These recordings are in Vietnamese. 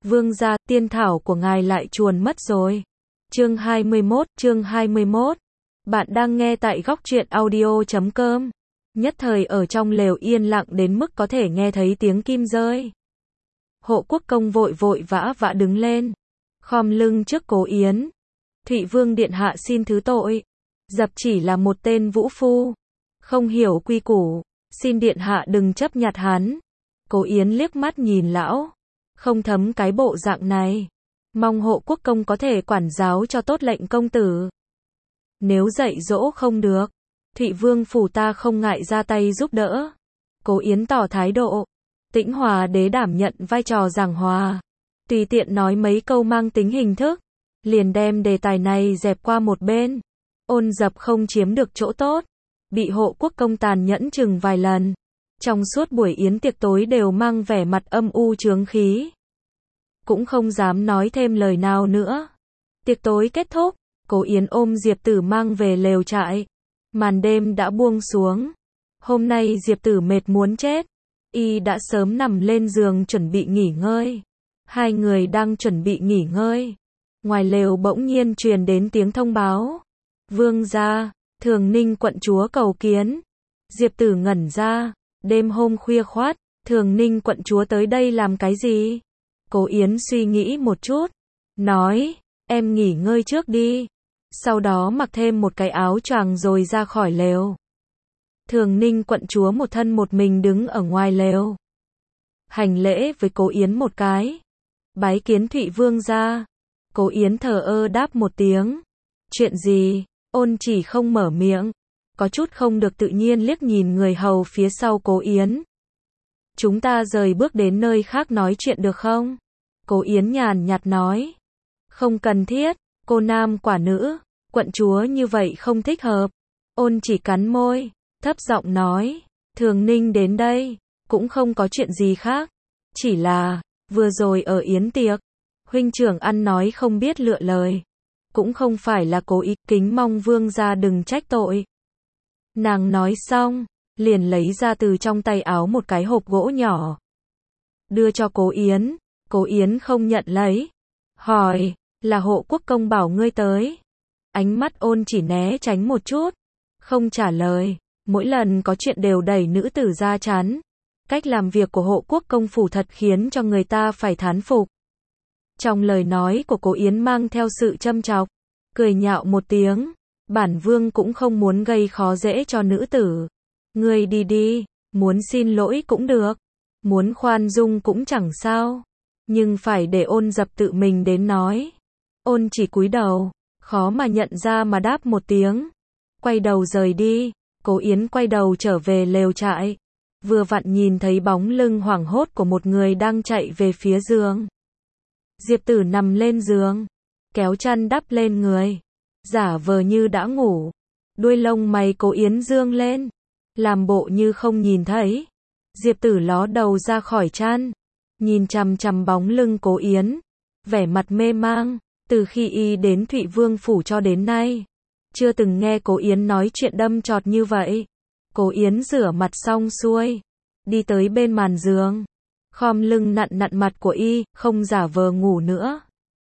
Vương gia, tiên thảo của ngài lại chuồn mất rồi. Chương 21, Bạn đang nghe tại góc truyện audio.com. Nhất thời ở trong lều yên lặng đến mức có thể nghe thấy tiếng kim rơi. Hộ quốc công vội vã đứng lên, khom lưng trước Cố Yến. Thụy Vương điện hạ xin thứ tội. Dập chỉ là một tên vũ phu, không hiểu quy củ, xin điện hạ đừng chấp nhặt hắn. Cố Yến liếc mắt nhìn lão, không thấm cái bộ dạng này. Mong hộ quốc công có thể quản giáo cho tốt lệnh công tử. Nếu dạy dỗ không được, Thụy Vương phủ ta không ngại ra tay giúp đỡ. Cố Yến tỏ thái độ. Tĩnh Hòa đế đảm nhận vai trò giảng hòa, tùy tiện nói mấy câu mang tính hình thức, liền đem đề tài này dẹp qua một bên. Ôn Dập không chiếm được chỗ tốt, bị hộ quốc công tàn nhẫn chừng vài lần. Trong suốt buổi yến tiệc tối đều mang vẻ mặt âm u chướng khí, cũng không dám nói thêm lời nào nữa. Tiệc tối kết thúc, Cố Yến ôm Diệp Tử mang về lều trại. Màn đêm đã buông xuống. Hôm nay Diệp Tử mệt muốn chết, y đã sớm nằm lên giường chuẩn bị nghỉ ngơi. Hai người đang chuẩn bị nghỉ ngơi, ngoài lều bỗng nhiên truyền đến tiếng thông báo. Vương gia, Thường Ninh quận chúa cầu kiến. Diệp Tử ngẩn ra, đêm hôm khuya khoắt, Thường Ninh quận chúa tới đây làm cái gì? Cố Yến suy nghĩ một chút, nói, em nghỉ ngơi trước đi. Sau đó mặc thêm một cái áo choàng rồi ra khỏi lều. Thường Ninh quận chúa một thân một mình đứng ở ngoài lều, hành lễ với Cố Yến một cái. Bái kiến Thụy Vương gia. Cố Yến thờ ơ đáp một tiếng. Chuyện gì? Ôn Chỉ không mở miệng, có chút không được tự nhiên liếc nhìn người hầu phía sau Cố Yến. Chúng ta rời bước đến nơi khác nói chuyện được không? Cố Yến nhàn nhạt nói. Không cần thiết, cô nam quả nữ, quận chúa như vậy không thích hợp. Ôn Chỉ cắn môi, thấp giọng nói, Thường Ninh đến đây, cũng không có chuyện gì khác. Chỉ là, vừa rồi ở yến tiệc, huynh trưởng ăn nói không biết lựa lời. Cũng không phải là cố ý, kính mong vương gia đừng trách tội. Nàng nói xong, liền lấy ra từ trong tay áo một cái hộp gỗ nhỏ, đưa cho Cố Yến. Cố Yến không nhận lấy, hỏi, là hộ quốc công bảo ngươi tới? Ánh mắt Ôn Chỉ né tránh một chút, không trả lời. Mỗi lần có chuyện đều đẩy nữ tử ra chắn. Cách làm việc của hộ quốc công phủ thật khiến cho người ta phải thán phục. Trong lời nói của Cố Yến mang theo sự châm chọc, cười nhạo một tiếng. Bản vương cũng không muốn gây khó dễ cho nữ tử. Ngươi đi đi, muốn xin lỗi cũng được, muốn khoan dung cũng chẳng sao. Nhưng phải để Ôn Dập tự mình đến nói. Ôn Chỉ cúi đầu, khó mà nhận ra mà đáp một tiếng. Quay đầu rời đi. Cố Yến quay đầu trở về lều trại. Vừa vặn nhìn thấy bóng lưng hoảng hốt của một người đang chạy về phía giường. Diệp Tử nằm lên giường, kéo chăn đắp lên người, giả vờ như đã ngủ. Đuôi lông mày Cố Yến dương lên, làm bộ như không nhìn thấy. Diệp Tử ló đầu ra khỏi chăn, nhìn chằm chằm bóng lưng Cố Yến, vẻ mặt mê mang. Từ khi y đến Thụy Vương phủ cho đến nay, chưa từng nghe Cố Yến nói chuyện đâm chọt như vậy. Cố Yến rửa mặt xong xuôi, đi tới bên màn giường, khom lưng nặn mặt của y, không giả vờ ngủ nữa.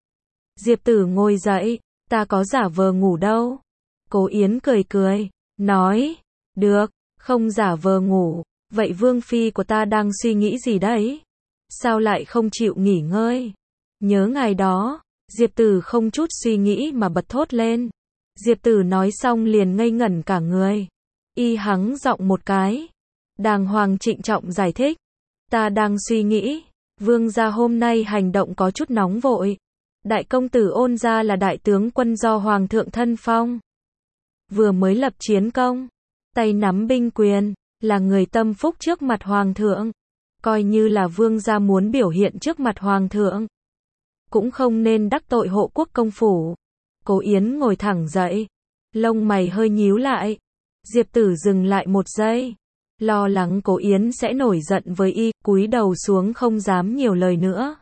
Diệp Tử ngồi dậy, ta có giả vờ ngủ đâu. Cố Yến cười, nói, được, không giả vờ ngủ, vậy vương phi của ta đang suy nghĩ gì đấy? Sao lại không chịu nghỉ ngơi? Nhớ ngày đó, Diệp Tử không chút suy nghĩ mà bật thốt lên. Diệp Tử nói xong liền ngây ngẩn cả người. Y hắng giọng một cái, đàng hoàng trịnh trọng giải thích. Ta đang suy nghĩ, vương gia hôm nay hành động có chút nóng vội. Đại công tử Ôn gia là đại tướng quân do hoàng thượng thân phong, vừa mới lập chiến công, tay nắm binh quyền, là người tâm phúc trước mặt hoàng thượng. Coi như là vương gia muốn biểu hiện trước mặt hoàng thượng, cũng không nên đắc tội hộ quốc công phủ. Cố Yến ngồi thẳng dậy, lông mày hơi nhíu lại. Diệp Tử dừng lại một giây, lo lắng Cố Yến sẽ nổi giận với y, cúi đầu xuống không dám nhiều lời nữa.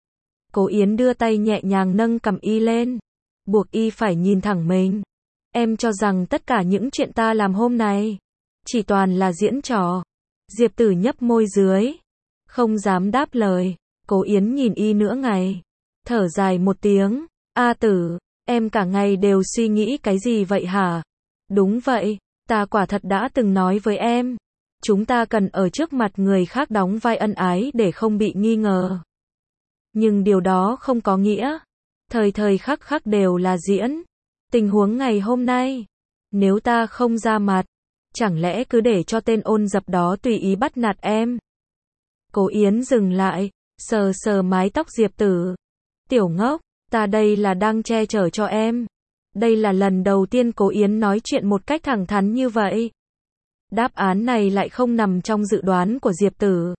Cố Yến đưa tay nhẹ nhàng nâng cằm y lên, buộc y phải nhìn thẳng mình. Em cho rằng tất cả những chuyện ta làm hôm nay chỉ toàn là diễn trò. Diệp Tử nhấp môi dưới, không dám đáp lời. Cố Yến nhìn y nửa ngày, thở dài một tiếng, A Tử, em cả ngày đều suy nghĩ cái gì vậy hả? Đúng vậy, ta quả thật đã từng nói với em, chúng ta cần ở trước mặt người khác đóng vai ân ái để không bị nghi ngờ. Nhưng điều đó không có nghĩa, thời thời khắc khắc đều là diễn. Tình huống ngày hôm nay, nếu ta không ra mặt, chẳng lẽ cứ để cho tên ôn dập đó tùy ý bắt nạt em? Cố Yến dừng lại, sờ sờ mái tóc Diệp Tử. Tiểu ngốc, ta đây là đang che chở cho em. Đây là lần đầu tiên Cố Yến nói chuyện một cách thẳng thắn như vậy. Đáp án này lại không nằm trong dự đoán của Diệp Tử.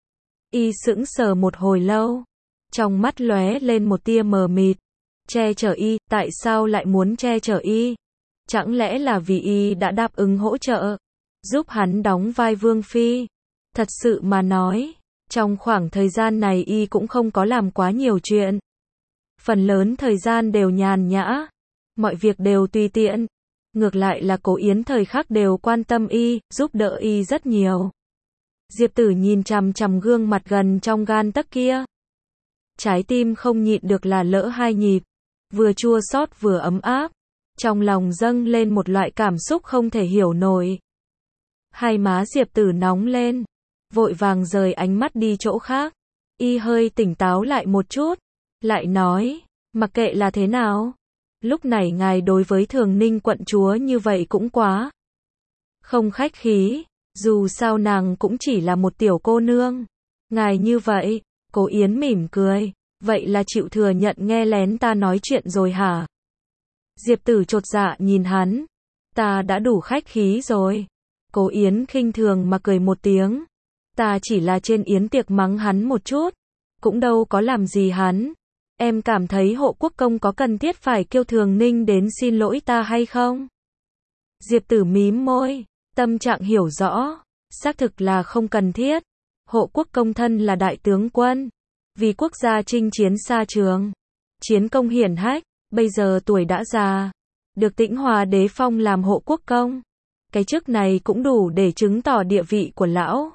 Y sững sờ một hồi lâu, trong mắt lóe lên một tia mờ mịt. Che chở y, tại sao lại muốn che chở y? Chẳng lẽ là vì y đã đáp ứng hỗ trợ, giúp hắn đóng vai Vương Phi? Thật sự mà nói, trong khoảng thời gian này y cũng không có làm quá nhiều chuyện. Phần lớn thời gian đều nhàn nhã, mọi việc đều tùy tiện. Ngược lại là Cố Yến thời khắc đều quan tâm y, giúp đỡ y rất nhiều. Diệp Tử nhìn chằm chằm gương mặt gần trong gan tấc kia. Trái tim không nhịn được là lỡ hai nhịp, vừa chua xót vừa ấm áp. Trong lòng dâng lên một loại cảm xúc không thể hiểu nổi. Hai má Diệp Tử nóng lên, vội vàng rời ánh mắt đi chỗ khác. Y hơi tỉnh táo lại một chút, lại nói, mặc kệ là thế nào, lúc này ngài đối với Thường Ninh quận chúa như vậy cũng quá không khách khí, dù sao nàng cũng chỉ là một tiểu cô nương. Ngài như vậy, Cố Yến mỉm cười, vậy là chịu thừa nhận nghe lén ta nói chuyện rồi hả? Diệp Tử chột dạ nhìn hắn, ta đã đủ khách khí rồi. Cố Yến khinh thường mà cười một tiếng, ta chỉ là trên yến tiệc mắng hắn một chút, cũng đâu có làm gì hắn. Em cảm thấy Hộ Quốc công có cần thiết phải kêu Thường Ninh đến xin lỗi ta hay không? Diệp Tử mím môi, tâm trạng hiểu rõ, xác thực là không cần thiết. Hộ Quốc công thân là đại tướng quân, vì quốc gia chinh chiến xa trường, chiến công hiển hách, bây giờ tuổi đã già, được Tĩnh Hòa đế phong làm Hộ Quốc công. Cái chức này cũng đủ để chứng tỏ địa vị của lão.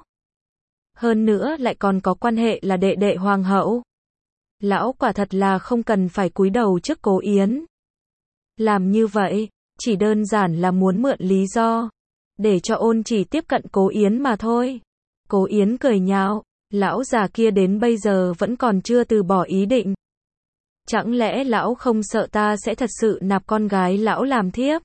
Hơn nữa lại còn có quan hệ là đệ đệ hoàng hậu. Lão quả thật là không cần phải cúi đầu trước Cố Yến. Làm như vậy, chỉ đơn giản là muốn mượn lý do, để cho Ôn Chỉ tiếp cận Cố Yến mà thôi. Cố Yến cười nhạo, lão già kia đến bây giờ vẫn còn chưa từ bỏ ý định. Chẳng lẽ lão không sợ ta sẽ thật sự nạp con gái lão làm thiếp?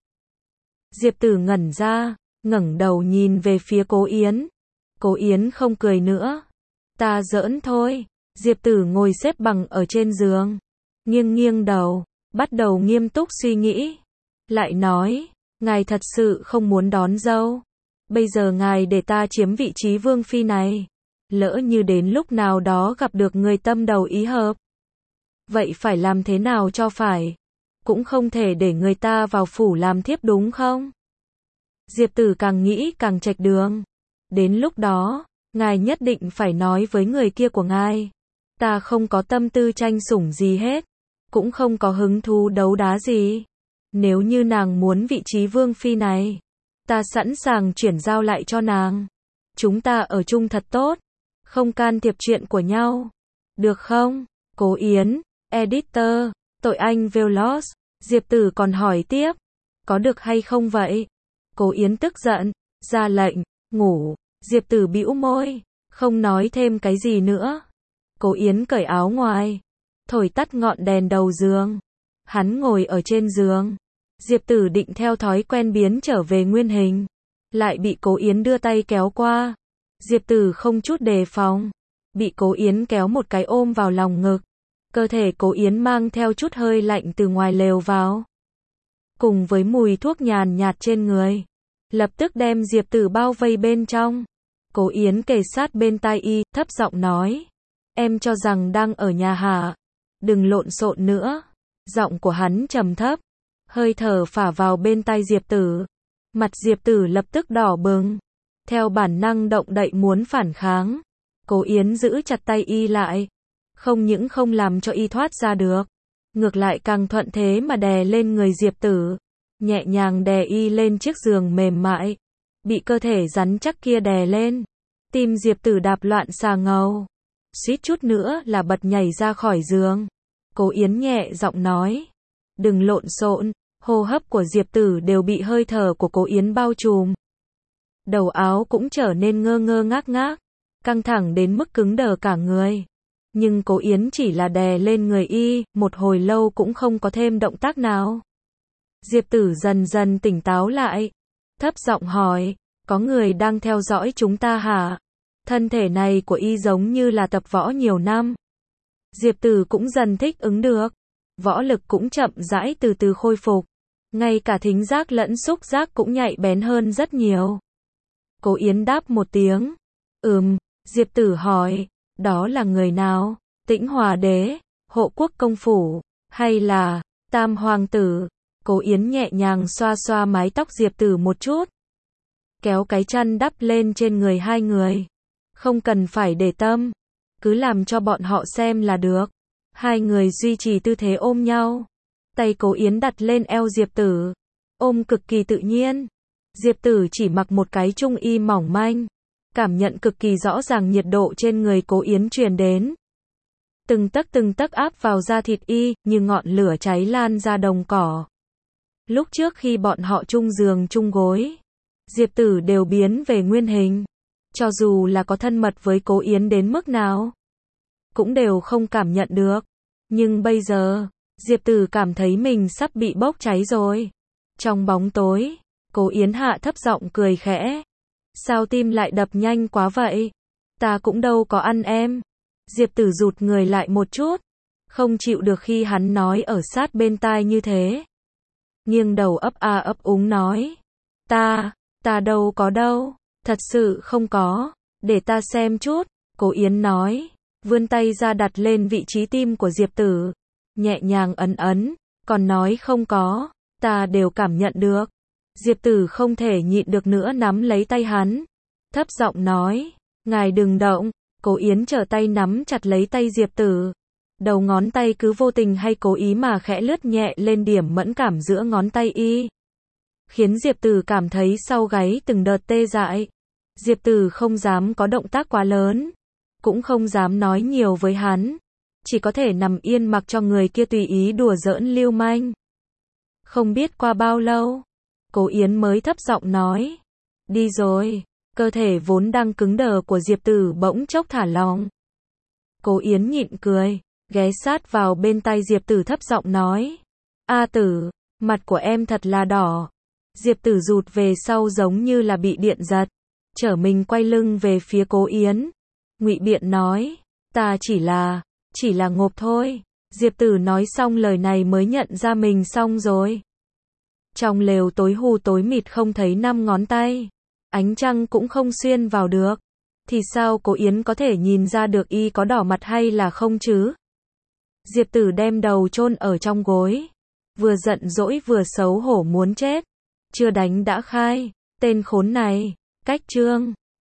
Diệp Tử ngẩn ra, ngẩng đầu nhìn về phía Cố Yến. Cố Yến không cười nữa. Ta giỡn thôi. Diệp Tử ngồi xếp bằng ở trên giường, nghiêng nghiêng đầu, bắt đầu nghiêm túc suy nghĩ. Lại nói, ngài thật sự không muốn đón dâu. Bây giờ ngài để ta chiếm vị trí Vương Phi này. Lỡ như đến lúc nào đó gặp được người tâm đầu ý hợp. Vậy phải làm thế nào cho phải? Cũng không thể để người ta vào phủ làm thiếp đúng không? Diệp Tử càng nghĩ càng chệch đường. Đến lúc đó, ngài nhất định phải nói với người kia của ngài. Ta không có tâm tư tranh sủng gì hết, cũng không có hứng thú đấu đá gì. Nếu như nàng muốn vị trí Vương Phi này, ta sẵn sàng chuyển giao lại cho nàng. Chúng ta ở chung thật tốt, không can thiệp chuyện của nhau. Được không? Cố Yến, editor, tội anh Velos. Diệp Tử còn hỏi tiếp, có được hay không vậy? Cố Yến tức giận, ra lệnh, ngủ. Diệp Tử bĩu môi, không nói thêm cái gì nữa. Cố Yến cởi áo ngoài, thổi tắt ngọn đèn đầu giường. Hắn ngồi ở trên giường. Diệp Tử định theo thói quen biến trở về nguyên hình, lại bị Cố Yến đưa tay kéo qua. Diệp Tử không chút đề phòng, bị Cố Yến kéo một cái ôm vào lòng ngực. Cơ thể Cố Yến mang theo chút hơi lạnh từ ngoài lều vào, cùng với mùi thuốc nhàn nhạt trên người, lập tức đem Diệp Tử bao vây bên trong. Cố Yến kề sát bên tai y, thấp giọng nói, em cho rằng đang ở nhà hả? Đừng lộn xộn nữa. Giọng của hắn trầm thấp, hơi thở phả vào bên tai Diệp Tử. Mặt Diệp Tử lập tức đỏ bừng, theo bản năng động đậy muốn phản kháng. Cố Yến giữ chặt tay y lại, không những không làm cho y thoát ra được, ngược lại càng thuận thế mà đè lên người Diệp Tử, nhẹ nhàng đè y lên chiếc giường mềm mại, bị cơ thể rắn chắc kia đè lên. Tim Diệp Tử đạp loạn xà ngầu, suýt chút nữa là bật nhảy ra khỏi giường. Cố Yến nhẹ giọng nói, đừng lộn xộn. Hô hấp của Diệp Tử đều bị hơi thở của Cố Yến bao trùm. Đầu áo cũng trở nên ngơ ngơ ngác ngác, căng thẳng đến mức cứng đờ cả người. Nhưng Cố Yến chỉ là đè lên người y, một hồi lâu cũng không có thêm động tác nào. Diệp Tử dần dần tỉnh táo lại, thấp giọng hỏi, có người đang theo dõi chúng ta hả? Thân thể này của y giống như là tập võ nhiều năm. Diệp Tử cũng dần thích ứng được, võ lực cũng chậm rãi từ từ khôi phục. Ngay cả thính giác lẫn xúc giác cũng nhạy bén hơn rất nhiều. Cố Yến đáp một tiếng. Diệp Tử hỏi, đó là người nào? Tĩnh Hòa Đế, Hộ Quốc Công Phủ, hay là Tam Hoàng Tử? Cố Yến nhẹ nhàng xoa xoa mái tóc Diệp Tử một chút, kéo cái chăn đắp lên trên người hai người. Không cần phải để tâm, cứ làm cho bọn họ xem là được. Hai người duy trì tư thế ôm nhau. Tay Cố Yến đặt lên eo Diệp Tử, ôm cực kỳ tự nhiên. Diệp Tử chỉ mặc một cái trung y mỏng manh, cảm nhận cực kỳ rõ ràng nhiệt độ trên người Cố Yến truyền đến. Từng tấc áp vào da thịt y, như ngọn lửa cháy lan ra đồng cỏ. Lúc trước khi bọn họ chung giường chung gối, Diệp Tử đều biến về nguyên hình. Cho dù là có thân mật với Cố Yến đến mức nào, cũng đều không cảm nhận được. Nhưng bây giờ, Diệp Tử cảm thấy mình sắp bị bốc cháy rồi. Trong bóng tối, Cố Yến hạ thấp giọng cười khẽ. Sao tim lại đập nhanh quá vậy? Ta cũng đâu có ăn em. Diệp Tử rụt người lại một chút, không chịu được khi hắn nói ở sát bên tai như thế. Nghiêng đầu ấp úng nói. Ta đâu có đâu. Thật sự không có. Để ta xem chút. Cố Yến nói, vươn tay ra đặt lên vị trí tim của Diệp Tử. Nhẹ nhàng ấn, còn nói không có. Ta đều cảm nhận được. Diệp Tử không thể nhịn được nữa nắm lấy tay hắn. Thấp giọng nói, ngài đừng động. Cố Yến trở tay nắm chặt lấy tay Diệp Tử. Đầu ngón tay cứ vô tình hay cố ý mà khẽ lướt nhẹ lên điểm mẫn cảm giữa ngón tay y. Khiến Diệp Tử cảm thấy sau gáy từng đợt tê dại. Diệp Tử không dám có động tác quá lớn, cũng không dám nói nhiều với hắn. Chỉ có thể nằm yên mặc cho người kia tùy ý đùa giỡn lưu manh. Không biết qua bao lâu, Cố Yến mới thấp giọng nói, đi rồi. Cơ thể vốn đang cứng đờ của Diệp Tử bỗng chốc thả lỏng. Cố Yến nhịn cười, ghé sát vào bên tai Diệp Tử thấp giọng nói, A Tử, mặt của em thật là đỏ. Diệp Tử rụt về sau giống như là bị điện giật, trở mình quay lưng về phía Cố Yến. Ngụy biện nói, ta chỉ là ngộp thôi. Diệp Tử nói xong lời này mới nhận ra mình xong rồi. Trong lều tối hu tối mịt không thấy 5 ngón tay. Ánh trăng cũng không xuyên vào được. Thì sao Cố Yến có thể nhìn ra được y có đỏ mặt hay là không chứ? Diệp Tử đem đầu chôn ở trong gối. Vừa giận dỗi vừa xấu hổ muốn chết. Chưa đánh đã khai. Tên khốn này. Cách chương.